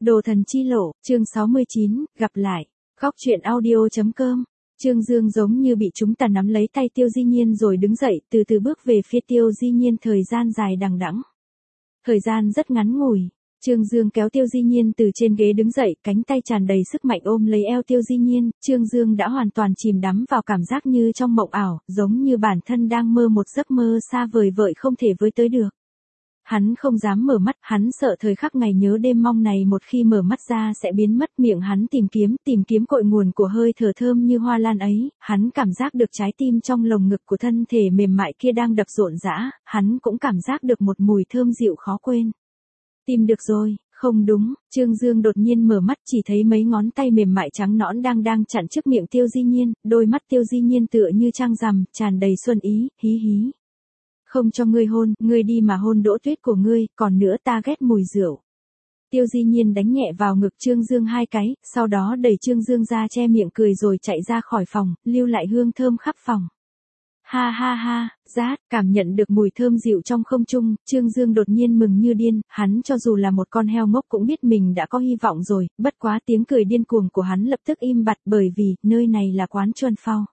Đồ thần chi lộ, chương 69, gặp lại. Góc truyện audio.com. Trương Dương giống như bị chúng ta nắm lấy tay Tiêu Di Nhiên rồi đứng dậy, từ từ bước về phía Tiêu Di Nhiên. Thời gian dài đằng đẵng. Thời gian rất ngắn ngủi. Trương Dương kéo Tiêu Di Nhiên từ trên ghế đứng dậy, cánh tay tràn đầy sức mạnh ôm lấy eo Tiêu Di Nhiên. Trương Dương đã hoàn toàn chìm đắm vào cảm giác như trong mộng ảo, giống như bản thân đang mơ một giấc mơ xa vời vợi không thể với tới được. Hắn không dám mở mắt, hắn sợ thời khắc ngày nhớ đêm mong này một khi mở mắt ra sẽ biến mất. Miệng hắn tìm kiếm cội nguồn của hơi thở thơm như hoa lan ấy. Hắn cảm giác được trái tim trong lồng ngực của thân thể mềm mại kia đang đập rộn rã. Hắn cũng cảm giác được một mùi thơm dịu khó quên. Tìm được rồi, không đúng. Trương Dương đột nhiên mở mắt, chỉ thấy mấy ngón tay mềm mại trắng nõn đang chặn trước miệng Tiêu Di Nhiên. Đôi mắt Tiêu Di Nhiên tựa như trăng rằm, tràn đầy xuân ý, hí hí. Không cho ngươi hôn, ngươi đi mà hôn Đỗ Tuyết của ngươi, còn nữa ta ghét mùi rượu. Tiêu Di Nhiên đánh nhẹ vào ngực Trương Dương hai cái, sau đó đẩy Trương Dương ra che miệng cười rồi chạy ra khỏi phòng, lưu lại hương thơm khắp phòng. Ha ha ha, rát, cảm nhận được mùi thơm dịu trong không trung, Trương Dương đột nhiên mừng như điên. Hắn cho dù là một con heo ngốc cũng biết mình đã có hy vọng rồi, bất quá tiếng cười điên cuồng của hắn lập tức im bặt bởi vì, nơi này là quán Chuân Phao.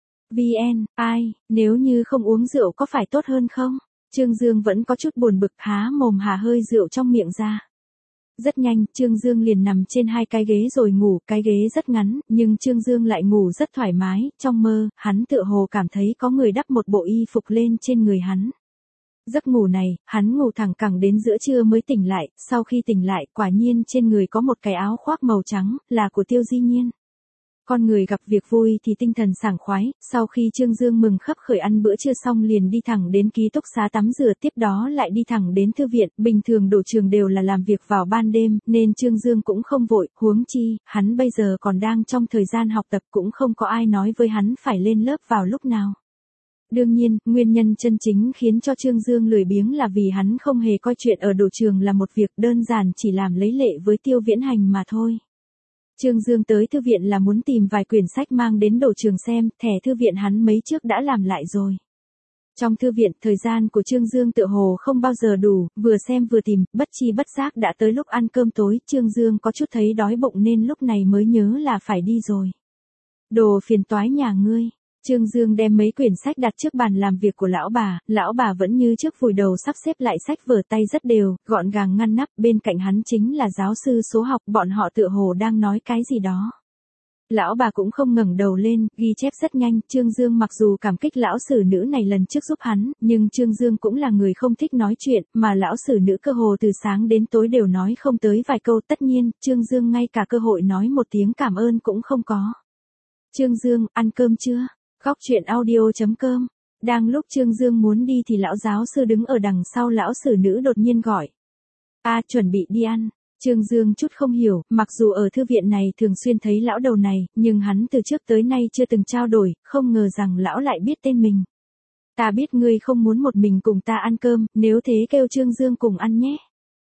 VN, ai, nếu như không uống rượu có phải tốt hơn không? Trương Dương vẫn có chút buồn bực, há mồm hà hơi rượu trong miệng ra. Rất nhanh, Trương Dương liền nằm trên hai cái ghế rồi ngủ. Cái ghế rất ngắn, nhưng Trương Dương lại ngủ rất thoải mái. Trong mơ, hắn tựa hồ cảm thấy có người đắp một bộ y phục lên trên người hắn. Giấc ngủ này, hắn ngủ thẳng cẳng đến giữa trưa mới tỉnh lại. Sau khi tỉnh lại, quả nhiên trên người có một cái áo khoác màu trắng, là của Tiêu Di Nhiên. Con người gặp việc vui thì tinh thần sảng khoái. Sau khi Trương Dương mừng khấp khởi ăn bữa trưa xong liền đi thẳng đến ký túc xá tắm rửa, tiếp đó lại đi thẳng đến thư viện. Bình thường đổ trường đều là làm việc vào ban đêm, nên Trương Dương cũng không vội, huống chi, hắn bây giờ còn đang trong thời gian học tập, cũng không có ai nói với hắn phải lên lớp vào lúc nào. Đương nhiên, nguyên nhân chân chính khiến cho Trương Dương lười biếng là vì hắn không hề coi chuyện ở đổ trường là một việc, đơn giản chỉ làm lấy lệ với Tiêu Viễn Hành mà thôi. Trương Dương tới thư viện là muốn tìm vài quyển sách mang đến đổ trường xem, thẻ thư viện hắn mấy trước đã làm lại rồi. Trong thư viện, thời gian của Trương Dương tựa hồ không bao giờ đủ, vừa xem vừa tìm, bất chi bất giác đã tới lúc ăn cơm tối. Trương Dương có chút thấy đói bụng nên lúc này mới nhớ là phải đi rồi. Đồ phiền toái nhà ngươi. Trương Dương đem mấy quyển sách đặt trước bàn làm việc của lão bà vẫn như trước vùi đầu sắp xếp lại sách vở, tay rất đều, gọn gàng ngăn nắp. Bên cạnh hắn chính là giáo sư số học, bọn họ tựa hồ đang nói cái gì đó. Lão bà cũng không ngẩng đầu lên, ghi chép rất nhanh. Trương Dương mặc dù cảm kích lão sử nữ này lần trước giúp hắn, nhưng Trương Dương cũng là người không thích nói chuyện, mà lão sử nữ cơ hồ từ sáng đến tối đều nói không tới vài câu. Tất nhiên, Trương Dương ngay cả cơ hội nói một tiếng cảm ơn cũng không có. Trương Dương, ăn cơm chưa? Góc truyện audio.com. Đang lúc Trương Dương muốn đi thì lão giáo sư đứng ở đằng sau lão sử nữ đột nhiên gọi. Chuẩn bị đi ăn. Trương Dương chút không hiểu, mặc dù ở thư viện này thường xuyên thấy lão đầu này, nhưng hắn từ trước tới nay chưa từng trao đổi, không ngờ rằng lão lại biết tên mình. Ta biết ngươi không muốn một mình cùng ta ăn cơm, nếu thế kêu Trương Dương cùng ăn nhé.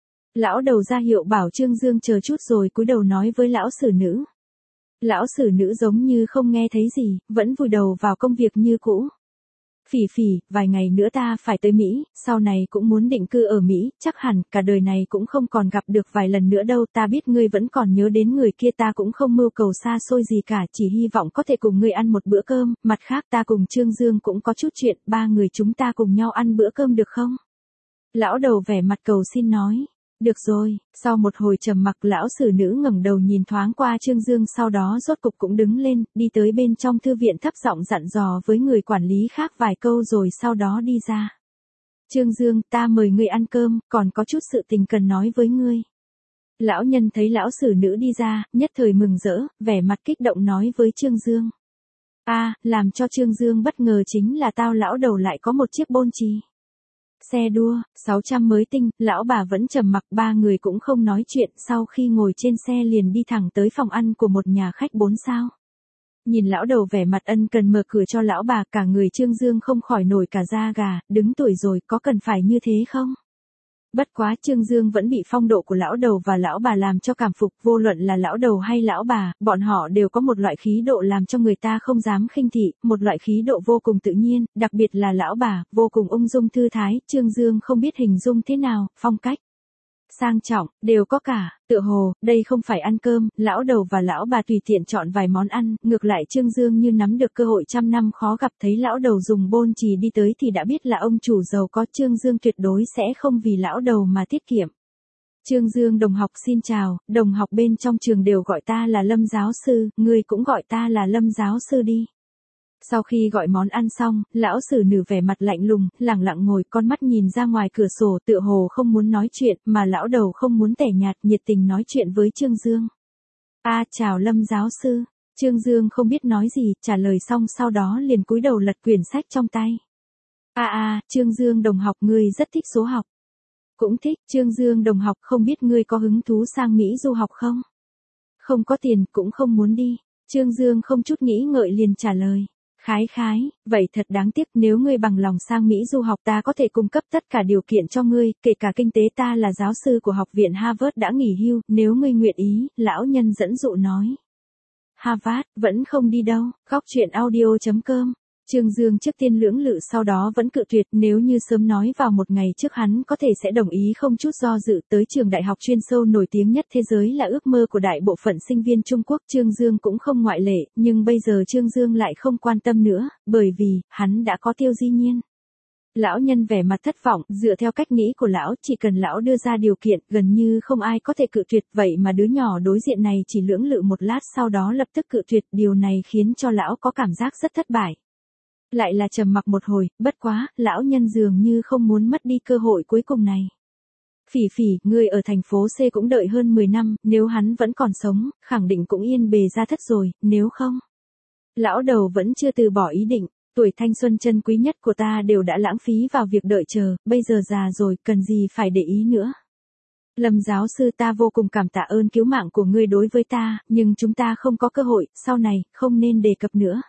Lão đầu ra hiệu bảo Trương Dương chờ chút rồi cúi đầu nói với lão sử nữ. Lão sử nữ giống như không nghe thấy gì, vẫn vùi đầu vào công việc như cũ. Phỉ, vài ngày nữa ta phải tới Mỹ, sau này cũng muốn định cư ở Mỹ, chắc hẳn cả đời này cũng không còn gặp được vài lần nữa đâu. Ta biết ngươi vẫn còn nhớ đến người kia, ta cũng không mưu cầu xa xôi gì cả, chỉ hy vọng có thể cùng ngươi ăn một bữa cơm. Mặt khác ta cùng Trương Dương cũng có chút chuyện, ba người chúng ta cùng nhau ăn bữa cơm được không? Lão đầu vẻ mặt cầu xin nói. Được rồi. Sau một hồi trầm mặc, lão sử nữ ngẩng đầu nhìn thoáng qua Trương Dương, sau đó rốt cục cũng đứng lên, đi tới bên trong thư viện thấp giọng dặn dò với người quản lý khác vài câu rồi sau đó đi ra. Trương Dương, ta mời ngươi ăn cơm, còn có chút sự tình cần nói với ngươi. Lão nhân thấy lão sử nữ đi ra, nhất thời mừng rỡ, vẻ mặt kích động nói với Trương Dương. Làm cho Trương Dương bất ngờ chính là lão đầu lại có một chiếc bôn chì. Xe đua, 600 mới tinh. Lão bà vẫn trầm mặc, ba người cũng không nói chuyện, sau khi ngồi trên xe liền đi thẳng tới phòng ăn của một nhà khách 4 sao. Nhìn lão đầu vẻ mặt ân cần mở cửa cho lão bà, cả người Trương Dương không khỏi nổi cả da gà, đứng tuổi rồi, có cần phải như thế không? Bất quá Trương Dương vẫn bị phong độ của lão đầu và lão bà làm cho cảm phục, vô luận là lão đầu hay lão bà, bọn họ đều có một loại khí độ làm cho người ta không dám khinh thị, một loại khí độ vô cùng tự nhiên, đặc biệt là lão bà, vô cùng ung dung thư thái. Trương Dương không biết hình dung thế nào, phong cách. sang trọng, đều có cả, tựa hồ, đây không phải ăn cơm, lão đầu và lão bà tùy tiện chọn vài món ăn, ngược lại Trương Dương như nắm được cơ hội trăm năm khó gặp, thấy lão đầu dùng bôn chì đi tới thì đã biết là ông chủ giàu có. Trương Dương tuyệt đối sẽ không vì lão đầu mà tiết kiệm. Trương Dương đồng học xin chào, đồng học bên trong trường đều gọi ta là Lâm giáo sư, ngươi cũng gọi ta là Lâm giáo sư đi. Sau khi gọi món ăn xong, lão sử nữ vẻ mặt lạnh lùng, lẳng lặng ngồi, con mắt nhìn ra ngoài cửa sổ, tựa hồ không muốn nói chuyện, mà lão đầu không muốn tẻ nhạt, nhiệt tình nói chuyện với Trương Dương. Chào Lâm giáo sư. Trương Dương không biết nói gì, trả lời xong sau đó liền cúi đầu lật quyển sách trong tay. Trương Dương đồng học, ngươi rất thích số học. Cũng thích. Trương Dương đồng học, không biết ngươi có hứng thú sang Mỹ du học không? Không có tiền, cũng không muốn đi. Trương Dương không chút nghĩ ngợi liền trả lời. Khái, vậy thật đáng tiếc, nếu ngươi bằng lòng sang Mỹ du học ta có thể cung cấp tất cả điều kiện cho ngươi, kể cả kinh tế. Ta là giáo sư của học viện Harvard đã nghỉ hưu, nếu ngươi nguyện ý, lão nhân dẫn dụ nói. Harvard, vẫn không đi đâu. Góc truyện audio.com. Trương Dương trước tiên lưỡng lự sau đó vẫn cự tuyệt, nếu như sớm nói vào một ngày trước hắn có thể sẽ đồng ý không chút do dự. Tới trường đại học chuyên sâu nổi tiếng nhất thế giới là ước mơ của đại bộ phận sinh viên Trung Quốc, Trương Dương cũng không ngoại lệ, nhưng bây giờ Trương Dương lại không quan tâm nữa, bởi vì, hắn đã có Tiêu Di Nhiên. Lão nhân vẻ mặt thất vọng, dựa theo cách nghĩ của lão, chỉ cần lão đưa ra điều kiện, gần như không ai có thể cự tuyệt, vậy mà đứa nhỏ đối diện này chỉ lưỡng lự một lát sau đó lập tức cự tuyệt, điều này khiến cho lão có cảm giác rất thất bại. Lại là trầm mặc một hồi, bất quá, lão nhân dường như không muốn mất đi cơ hội cuối cùng này. Phỉ, ngươi ở thành phố C cũng đợi hơn 10 năm, nếu hắn vẫn còn sống, khẳng định cũng yên bề gia thất rồi, nếu không. Lão đầu vẫn chưa từ bỏ ý định, tuổi thanh xuân chân quý nhất của ta đều đã lãng phí vào việc đợi chờ, bây giờ già rồi, cần gì phải để ý nữa. Lâm giáo sư, ta vô cùng cảm tạ ơn cứu mạng của ngươi đối với ta, nhưng chúng ta không có cơ hội, sau này, không nên đề cập nữa.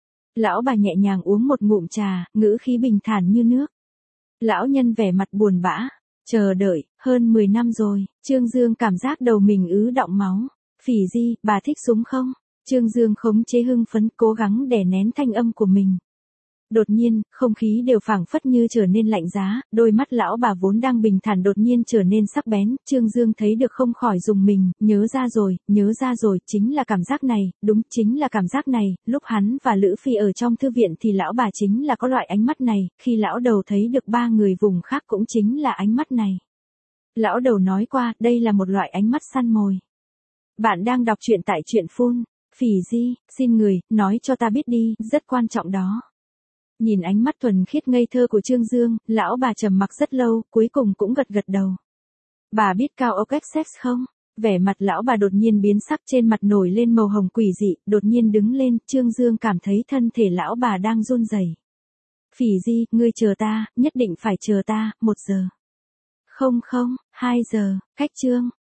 Lão bà nhẹ nhàng uống một ngụm trà, ngữ khí bình thản như nước. Lão nhân vẻ mặt buồn bã, chờ đợi, hơn 10 năm rồi, Trương Dương cảm giác đầu mình ứ đọng máu. Phỉ Di, bà thích súng không? Trương Dương khống chế hưng phấn, cố gắng đè nén thanh âm của mình. Đột nhiên, không khí đều phảng phất như trở nên lạnh giá, đôi mắt lão bà vốn đang bình thản đột nhiên trở nên sắc bén, Trương Dương thấy được không khỏi rùng mình, nhớ ra rồi, chính là cảm giác này, đúng, chính là cảm giác này, lúc hắn và Lữ Phi ở trong thư viện thì lão bà chính là có loại ánh mắt này, khi lão đầu thấy được 3 người vùng khác cũng chính là ánh mắt này. Lão đầu nói qua, đây là một loại ánh mắt săn mồi. Bạn đang đọc truyện tại truyện Phun. Phỉ Di, xin người, nói cho ta biết đi, rất quan trọng đó. Nhìn ánh mắt thuần khiết ngây thơ của Trương Dương, lão bà trầm mặc rất lâu, cuối cùng cũng gật đầu. Bà biết Cao Ốc Essex không? Vẻ mặt lão bà đột nhiên biến sắc, trên mặt nổi lên màu hồng quỷ dị, đột nhiên đứng lên, Trương Dương cảm thấy thân thể lão bà đang run rẩy. Phỉ Di, ngươi chờ ta, nhất định phải chờ ta, 1 giờ. Không, 2 giờ, cách Trương